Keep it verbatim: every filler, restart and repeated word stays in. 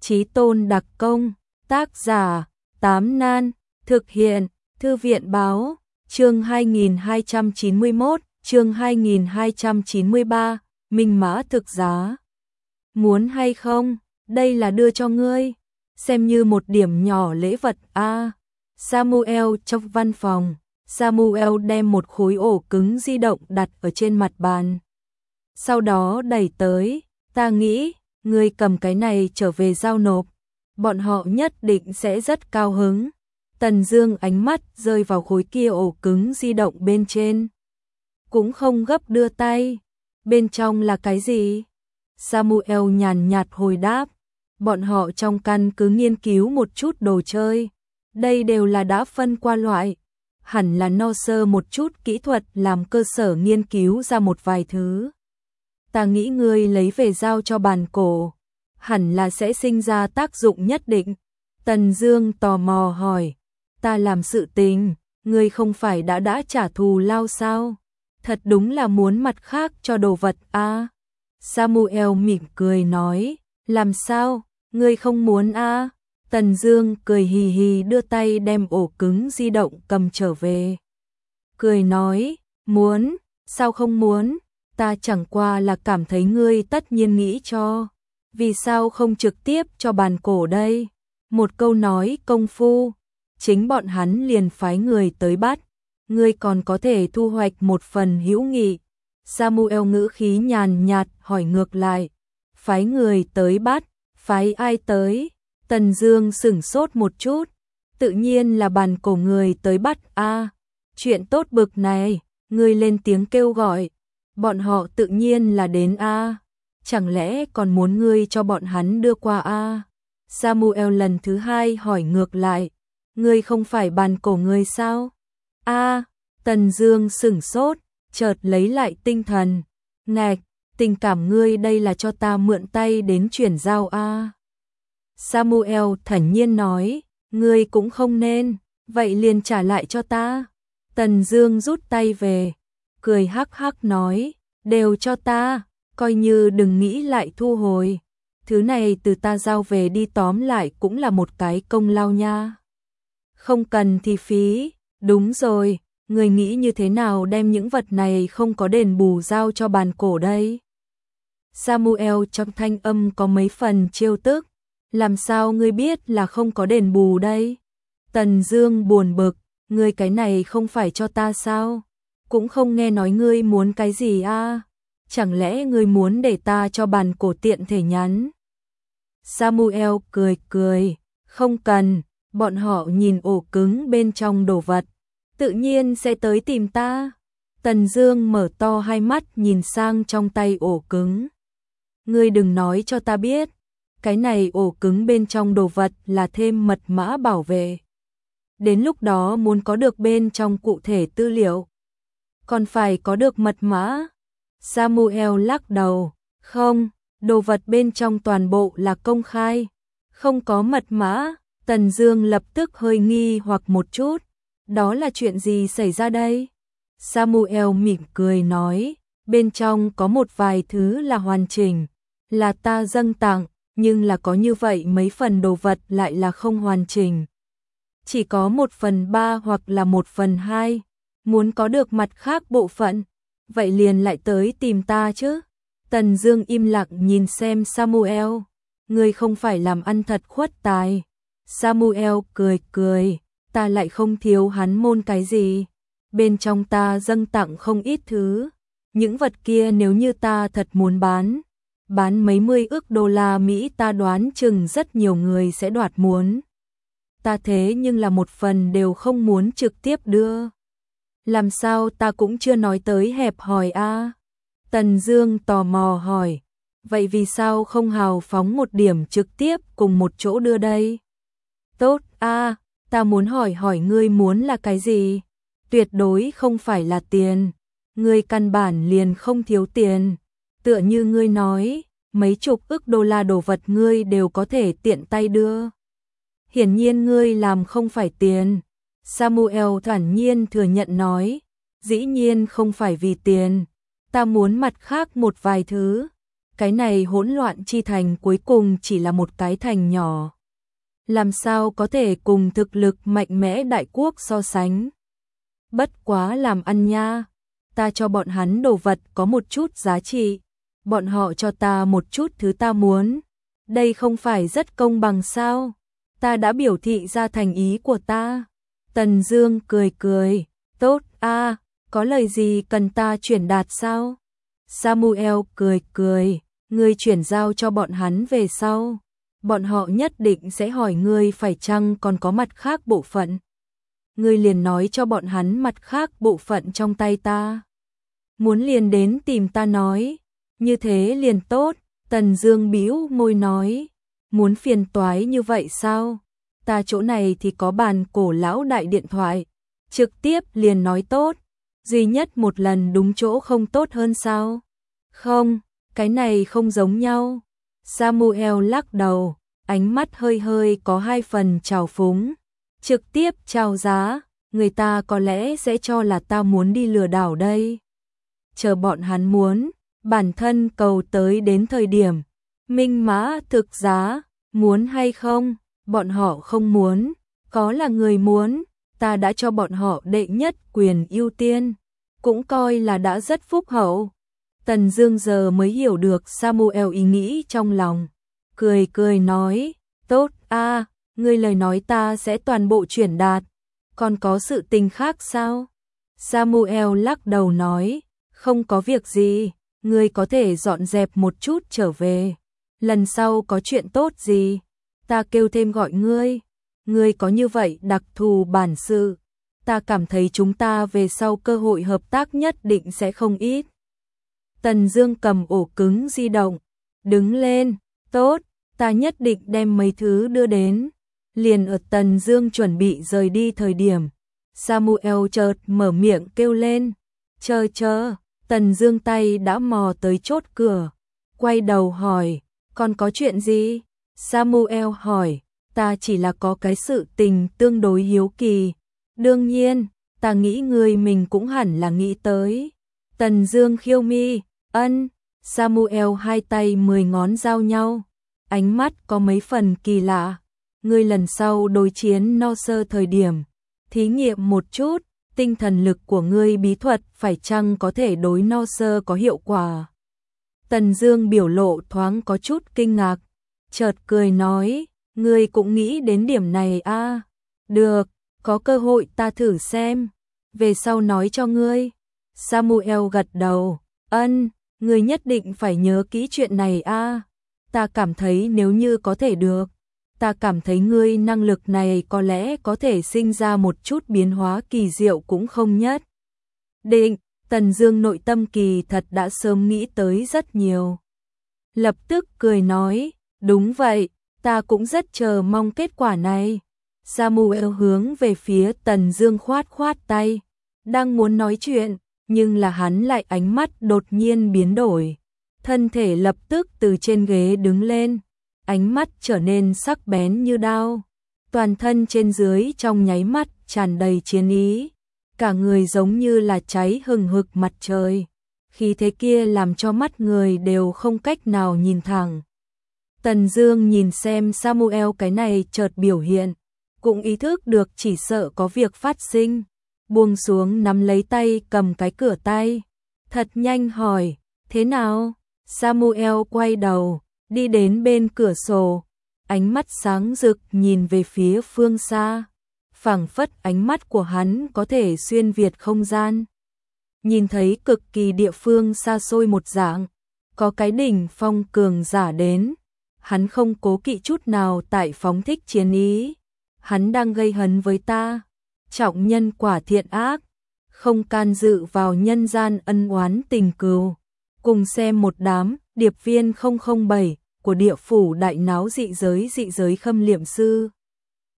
Chí tôn đặc công, tác giả, Tám Nan, thực hiện, Thư viện báo, chương hai nghìn hai trăm chín mươi mốt, chương hai nghìn hai trăm chín mươi ba, minh mã thực giá. Muốn hay không, đây là đưa cho ngươi, xem như một điểm nhỏ lễ vật a. À, Samuel trong văn phòng, Samuel đem một khối ổ cứng di động đặt ở trên mặt bàn. Sau đó đẩy tới, ta nghĩ, ngươi cầm cái này trở về giao nộp, bọn họ nhất định sẽ rất cao hứng. Tần Dương ánh mắt rơi vào khối kia ổ cứng di động bên trên. Cũng không gấp đưa tay. Bên trong là cái gì? Samuel nhàn nhạt hồi đáp. Bọn họ trong căn cứ nghiên cứu một chút đồ chơi. Đây đều là đã phân qua loại. Hẳn là no sơ một chút kỹ thuật làm cơ sở nghiên cứu ra một vài thứ. Ta nghĩ ngươi lấy về giao cho bàn cổ. Hẳn là sẽ sinh ra tác dụng nhất định. Tần Dương tò mò hỏi. Ta làm sự tình, ngươi không phải đã đã trả thù lao sao? Thật đúng là muốn mặt khác cho đồ vật a. À? Samuel mỉm cười nói, làm sao, ngươi không muốn a? À? Tần Dương cười hì hì đưa tay đem ổ cứng di động cầm trở về. Cười nói, muốn, sao không muốn, ta chẳng qua là cảm thấy ngươi tất nhiên nghĩ cho. Vì sao không trực tiếp cho bàn cổ đây? Một câu nói công phu. Chính bọn hắn liền phái người tới bắt, ngươi còn có thể thu hoạch một phần hữu nghị. Samuel ngữ khí nhàn nhạt hỏi ngược lại, phái người tới bắt, phái ai tới? Tần Dương sững sốt một chút, tự nhiên là bàn cổ người tới bắt a. À, chuyện tốt bực này, ngươi lên tiếng kêu gọi, bọn họ tự nhiên là đến a. À, chẳng lẽ còn muốn ngươi cho bọn hắn đưa qua a? À? Samuel lần thứ hai hỏi ngược lại. Ngươi không phải bàn cổ ngươi sao? A, à, Tần Dương sững sốt, chợt lấy lại tinh thần. Ngạch, tình cảm ngươi đây là cho ta mượn tay đến chuyển giao a. À. Samuel thản nhiên nói, ngươi cũng không nên, vậy liền trả lại cho ta. Tần Dương rút tay về, cười hắc hắc nói, đều cho ta, coi như đừng nghĩ lại thu hồi. Thứ này từ ta giao về đi tóm lại cũng là một cái công lao nha. Không cần thì phí, đúng rồi, người nghĩ như thế nào đem những vật này không có đền bù giao cho bàn cổ đây? Samuel trong thanh âm có mấy phần trêu tức, làm sao ngươi biết là không có đền bù đây? Tần Dương buồn bực, ngươi cái này không phải cho ta sao? Cũng không nghe nói ngươi muốn cái gì a? À? Chẳng lẽ ngươi muốn để ta cho bàn cổ tiện thể nhắn? Samuel cười cười, không cần. Bọn họ nhìn ổ cứng bên trong đồ vật, tự nhiên sẽ tới tìm ta. Tần Dương mở to hai mắt nhìn sang trong tay ổ cứng. Ngươi đừng nói cho ta biết, cái này ổ cứng bên trong đồ vật là thêm mật mã bảo vệ. Đến lúc đó muốn có được bên trong cụ thể tư liệu, còn phải có được mật mã. Samuel lắc đầu, không, đồ vật bên trong toàn bộ là công khai, không có mật mã. Tần Dương lập tức hơi nghi hoặc một chút, đó là chuyện gì xảy ra đây? Samuel mỉm cười nói, bên trong có một vài thứ là hoàn chỉnh, là ta dâng tặng, nhưng là có như vậy mấy phần đồ vật lại là không hoàn chỉnh. Chỉ có một phần ba hoặc là một phần hai, muốn có được mặt khác bộ phận, vậy liền lại tới tìm ta chứ. Tần Dương im lặng nhìn xem Samuel, ngươi không phải làm ăn thật khuất tài. Samuel cười cười, ta lại không thiếu hắn môn cái gì. Bên trong ta dâng tặng không ít thứ. Những vật kia nếu như ta thật muốn bán, bán mấy mươi ức đô la Mỹ ta đoán chừng rất nhiều người sẽ đoạt muốn. Ta thế nhưng là một phần đều không muốn trực tiếp đưa. Làm sao ta cũng chưa nói tới hẹp hòi a? À? Tần Dương tò mò hỏi, vậy vì sao không hào phóng một điểm trực tiếp cùng một chỗ đưa đây? Tốt a, à, ta muốn hỏi hỏi ngươi muốn là cái gì? Tuyệt đối không phải là tiền. Ngươi căn bản liền không thiếu tiền. Tựa như ngươi nói, mấy chục ức đô la đồ vật ngươi đều có thể tiện tay đưa. Hiển nhiên ngươi làm không phải tiền. Samuel thản nhiên thừa nhận nói, dĩ nhiên không phải vì tiền. Ta muốn mặt khác một vài thứ. cái này hỗn loạn chi thành cuối cùng chỉ là một cái thành nhỏ. Làm sao có thể cùng thực lực mạnh mẽ đại quốc so sánh. Bất quá làm ăn nha, ta cho bọn hắn đồ vật có một chút giá trị, bọn họ cho ta một chút thứ ta muốn. Đây không phải rất công bằng sao? Ta đã biểu thị ra thành ý của ta. Tần Dương cười cười, tốt a, à, có lời gì cần ta chuyển đạt sao? Samuel cười cười, ngươi chuyển giao cho bọn hắn về sau. Bọn họ nhất định sẽ hỏi ngươi phải chăng còn có mặt khác bộ phận. Ngươi liền nói cho bọn hắn mặt khác bộ phận trong tay ta. Muốn liền đến tìm ta nói, như thế liền tốt. Tần Dương bĩu môi nói, muốn phiền toái như vậy sao? Ta chỗ này thì có bàn cổ lão đại điện thoại, trực tiếp liền nói tốt, duy nhất một lần đúng chỗ không tốt hơn sao? Không, cái này không giống nhau. Samuel lắc đầu, ánh mắt hơi hơi có hai phần trào phúng, trực tiếp chào giá, người ta có lẽ sẽ cho là ta muốn đi lừa đảo đây. Chờ bọn hắn muốn, bản thân cầu tới đến thời điểm, minh mã thực giá, muốn hay không, bọn họ không muốn, có là người muốn, ta đã cho bọn họ đệ nhất quyền ưu tiên, cũng coi là đã rất phúc hậu. Tần Dương giờ mới hiểu được Samuel ý nghĩ trong lòng, cười cười nói, tốt a, à, ngươi lời nói ta sẽ toàn bộ chuyển đạt, còn có sự tình khác sao? Samuel lắc đầu nói, không có việc gì, ngươi có thể dọn dẹp một chút trở về, lần sau có chuyện tốt gì, ta kêu thêm gọi ngươi, ngươi có như vậy đặc thù bản sự, ta cảm thấy chúng ta về sau cơ hội hợp tác nhất định sẽ không ít. Tần Dương cầm ổ cứng di động, đứng lên, tốt, ta nhất định đem mấy thứ đưa đến. Liền ở Tần Dương chuẩn bị rời đi thời điểm, Samuel chợt mở miệng kêu lên, chờ chờ, Tần Dương tay đã mò tới chốt cửa, quay đầu hỏi, còn có chuyện gì? Samuel hỏi, ta chỉ là có cái sự tình tương đối hiếu kỳ, đương nhiên, ta nghĩ người mình cũng hẳn là nghĩ tới. Tần Dương khiêu mi, ân, Samuel hai tay mười ngón giao nhau, ánh mắt có mấy phần kỳ lạ. Ngươi lần sau đối chiến no sơ thời điểm, thí nghiệm một chút, tinh thần lực của ngươi bí thuật phải chăng có thể đối no sơ có hiệu quả. Tần Dương biểu lộ thoáng có chút kinh ngạc, chợt cười nói, ngươi cũng nghĩ đến điểm này a, à? Được, có cơ hội ta thử xem, về sau nói cho ngươi. Samuel gật đầu, ân, ngươi nhất định phải nhớ kỹ chuyện này a, à? Ta cảm thấy nếu như có thể được, ta cảm thấy ngươi năng lực này có lẽ có thể sinh ra một chút biến hóa kỳ diệu cũng không nhất định. Tần Dương nội tâm kỳ thật đã sớm nghĩ tới rất nhiều. Lập tức cười nói, đúng vậy, ta cũng rất chờ mong kết quả này. Samuel hướng về phía Tần Dương khoát khoát tay, đang muốn nói chuyện, nhưng là hắn lại ánh mắt đột nhiên biến đổi. Thân thể lập tức từ trên ghế đứng lên, ánh mắt trở nên sắc bén như đao, toàn thân trên dưới trong nháy mắt tràn đầy chiến ý, cả người giống như là cháy hừng hực mặt trời, khí thế kia làm cho mắt người đều không cách nào nhìn thẳng. Tần Dương nhìn xem Samuel cái này chợt biểu hiện, cũng ý thức được chỉ sợ có việc phát sinh, buông xuống nắm lấy tay cầm cái cửa tay, thật nhanh hỏi, thế nào? Samuel quay đầu, đi đến bên cửa sổ, ánh mắt sáng rực nhìn về phía phương xa, phảng phất ánh mắt của hắn có thể xuyên việt không gian. Nhìn thấy cực kỳ địa phương xa xôi một dạng, có cái đỉnh phong cường giả đến, hắn không cố kỵ chút nào tại phóng thích chiến ý, hắn đang gây hấn với ta, trọng nhân quả thiện ác, không can dự vào nhân gian ân oán tình cừu. Cùng xem một đám điệp viên không không bảy của địa phủ đại náo dị giới dị giới khâm liệm sư.